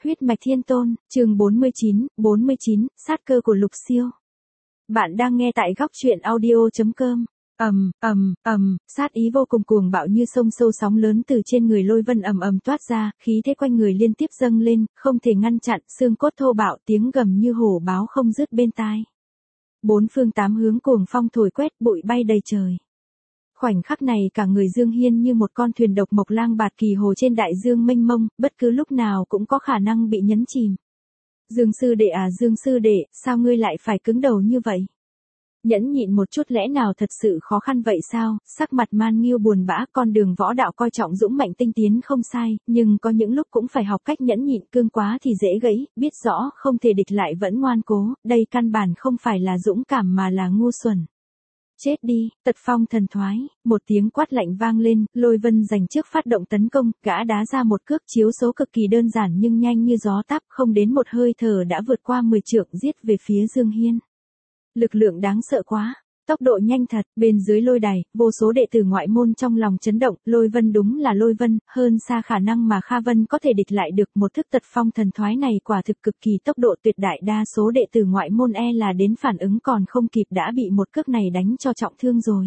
Huyết mạch thiên tôn, chương 49, sát cơ của Lục Siêu. Bạn đang nghe tại góc truyện audio.com. Sát ý vô cùng cuồng bạo như sông sâu sóng lớn từ trên người Lôi Vân toát ra, khí thế quanh người liên tiếp dâng lên, không thể ngăn chặn, xương cốt thô bạo, tiếng gầm như hổ báo không dứt bên tai. Bốn phương tám hướng cuồng phong thổi quét, bụi bay đầy trời. Khoảnh khắc này cả người Dương Hiên như một con thuyền độc mộc lang bạt kỳ hồ trên đại dương mênh mông, bất cứ lúc nào cũng có khả năng bị nhấn chìm. Dương sư đệ à, Dương sư đệ, sao ngươi lại phải cứng đầu như vậy? Nhẫn nhịn một chút lẽ nào thật sự khó khăn vậy sao? Sắc mặt Man Nghiêu buồn bã, con đường võ đạo coi trọng dũng mạnh tinh tiến không sai, nhưng có những lúc cũng phải học cách nhẫn nhịn, cương quá thì dễ gãy, biết rõ không thể địch lại vẫn ngoan cố, đây căn bản không phải là dũng cảm mà là ngu xuẩn. Chết đi, Tật Phong thần thoái, một tiếng quát lạnh vang lên, Lôi Vân giành trước phát động tấn công, gã đá ra một cước chiếu số cực kỳ đơn giản nhưng nhanh như gió táp, không đến một hơi thở đã vượt qua 10 trượng giết về phía Dương Hiên. Lực lượng đáng sợ quá, tốc độ nhanh thật, bên dưới lôi đài, vô số đệ tử ngoại môn trong lòng chấn động, Lôi Vân đúng là Lôi Vân, hơn xa khả năng mà Kha Vân có thể địch lại được, một thức Tật Phong thần thoái này quả thực cực kỳ tốc độ tuyệt, đại đa số đệ tử ngoại môn là đến phản ứng còn không kịp đã bị một cước này đánh cho trọng thương rồi.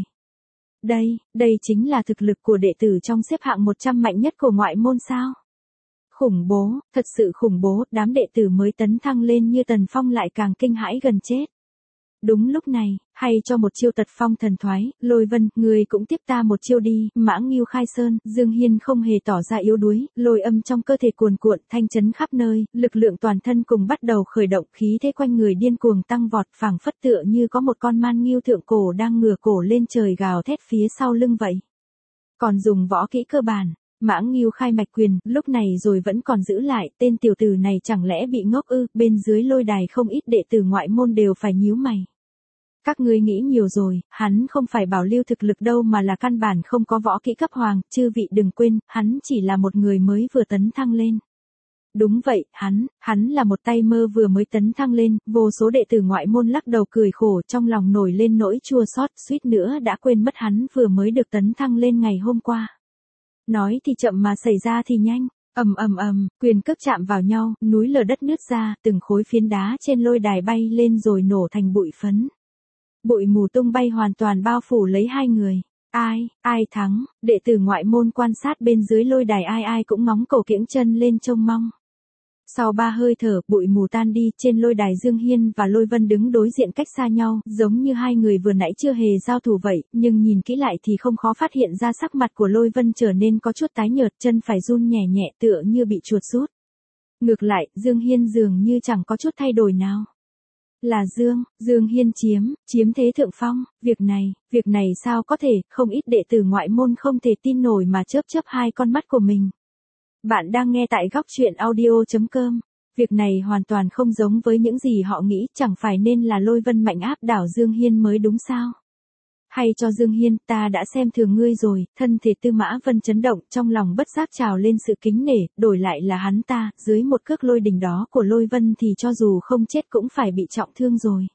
Đây chính là thực lực của đệ tử trong xếp hạng 100 mạnh nhất của ngoại môn sao? Khủng bố, thật sự khủng bố, đám đệ tử mới tấn thăng lên như Tần Phong lại càng kinh hãi gần chết. Đúng lúc này, hay cho một chiêu Tật Phong thần thoái, Lôi Vân, người cũng tiếp ta một chiêu đi, Mãng Nghiêu khai sơn, Dương Hiên không hề tỏ ra yếu đuối, lôi âm trong cơ thể cuồn cuộn, thanh chấn khắp nơi, lực lượng toàn thân cùng bắt đầu khởi động, khí thế quanh người điên cuồng tăng vọt, phảng phất tựa như có một con Man Nghiêu thượng cổ đang ngửa cổ lên trời gào thét phía sau lưng vậy. Còn dùng võ kỹ cơ bản. Mãng Nghiêu khai mạch quyền, lúc này rồi vẫn còn giữ lại, tên tiểu tử này chẳng lẽ bị ngốc ư? Bên dưới lôi đài không ít đệ tử ngoại môn đều phải nhíu mày. Các ngươi nghĩ nhiều rồi, hắn không phải bảo lưu thực lực đâu mà là căn bản không có võ kỹ cấp hoàng, chư vị đừng quên, hắn chỉ là một người mới vừa tấn thăng lên. Đúng vậy, hắn là một tay mơ vừa mới tấn thăng lên, vô số đệ tử ngoại môn lắc đầu cười khổ, trong lòng nổi lên nỗi chua xót, suýt nữa đã quên mất hắn vừa mới được tấn thăng lên ngày hôm qua. Nói thì chậm mà xảy ra thì nhanh. Quyền cước chạm vào nhau, núi lở đất nứt ra, từng khối phiến đá trên lôi đài bay lên rồi nổ thành bụi phấn. Bụi mù tung bay hoàn toàn bao phủ lấy hai người. Ai thắng? Đệ tử ngoại môn quan sát bên dưới lôi đài, ai cũng ngóng cổ kiễng chân lên trông mong. Sau 3 hơi thở, bụi mù tan đi, trên lôi đài Dương Hiên và Lôi Vân đứng đối diện cách xa nhau, giống như hai người vừa nãy chưa hề giao thủ vậy, nhưng nhìn kỹ lại thì không khó phát hiện ra sắc mặt của Lôi Vân trở nên có chút tái nhợt, chân phải run nhẹ nhẹ tựa như bị chuột rút. Ngược lại, Dương Hiên dường như chẳng có chút thay đổi nào. Là Dương Hiên chiếm thế thượng phong, việc này sao có thể, không ít đệ tử ngoại môn không thể tin nổi mà chớp hai con mắt của mình. Bạn đang nghe tại góc truyện audio.com. Việc này hoàn toàn không giống với những gì họ nghĩ, chẳng phải nên là Lôi Vân mạnh áp đảo Dương Hiên mới đúng sao? Hay cho Dương Hiên, ta đã xem thường ngươi rồi, thân thể Tư Mã Vân chấn động, trong lòng bất giác trào lên sự kính nể, đổi lại là hắn ta, dưới một cước lôi đình đó của Lôi Vân thì cho dù không chết cũng phải bị trọng thương rồi.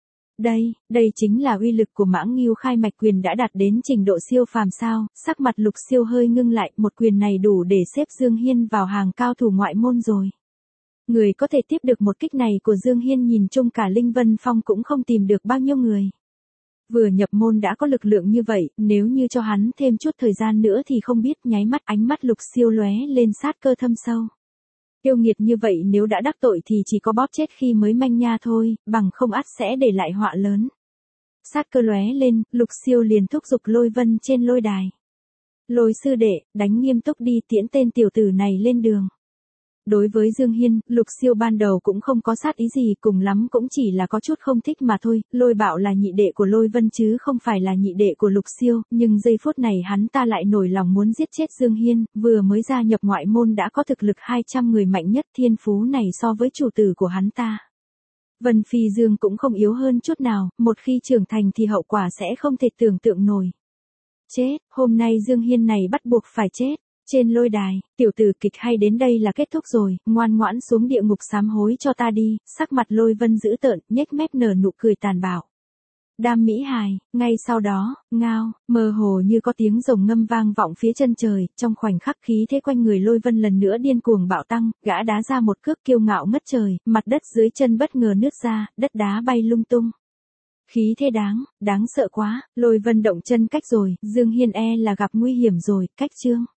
Đây chính là uy lực của Mãng Nghiêu khai mạch quyền đã đạt đến trình độ siêu phàm sao? Sắc mặt Lục Siêu hơi ngưng lại, một quyền này đủ để xếp Dương Hiên vào hàng cao thủ ngoại môn rồi. Người có thể tiếp được một kích này của Dương Hiên nhìn chung cả Linh Vân Phong cũng không tìm được bao nhiêu người. Vừa nhập môn đã có lực lượng như vậy, nếu như cho hắn thêm chút thời gian nữa thì không biết, nháy mắt ánh mắt Lục Siêu lóe lên sát cơ thâm sâu. Yêu nghiệt như vậy nếu đã đắc tội thì chỉ có bóp chết khi mới manh nha thôi, bằng không ắt sẽ để lại họa lớn. Sát cơ lóe lên, Lục Siêu liền thúc giục Lôi Vân trên lôi đài. Lôi sư đệ, đánh nghiêm túc đi, tiễn tên tiểu tử này lên đường. Đối với Dương Hiên, Lục Siêu ban đầu cũng không có sát ý gì, cùng lắm cũng chỉ là có chút không thích mà thôi, Lôi Bạo là nhị đệ của Lôi Vân chứ không phải là nhị đệ của Lục Siêu, nhưng giây phút này hắn ta lại nổi lòng muốn giết chết Dương Hiên, vừa mới gia nhập ngoại môn đã có thực lực 200 người mạnh nhất, thiên phú này so với chủ tử của hắn ta. Vân Phi Dương cũng không yếu hơn chút nào, một khi trưởng thành thì hậu quả sẽ không thể tưởng tượng nổi. Chết, hôm nay Dương Hiên này bắt buộc phải chết. Trên lôi đài, tiểu tử kịch hay đến đây là kết thúc rồi, ngoan ngoãn xuống địa ngục sám hối cho ta đi, sắc mặt Lôi Vân dữ tợn, nhếch mép nở nụ cười tàn bạo. Đam Mỹ Hài, ngay sau đó, ngao, mơ hồ như có tiếng rồng ngâm vang vọng phía chân trời, trong khoảnh khắc khí thế quanh người Lôi Vân lần nữa điên cuồng bạo tăng, gã đá ra một cước kiêu ngạo ngất trời, mặt đất dưới chân bất ngờ nứt ra, đất đá bay lung tung. Khí thế đáng sợ quá, Lôi Vân động chân cách rồi, Dương Hiên là gặp nguy hiểm rồi, cách Trương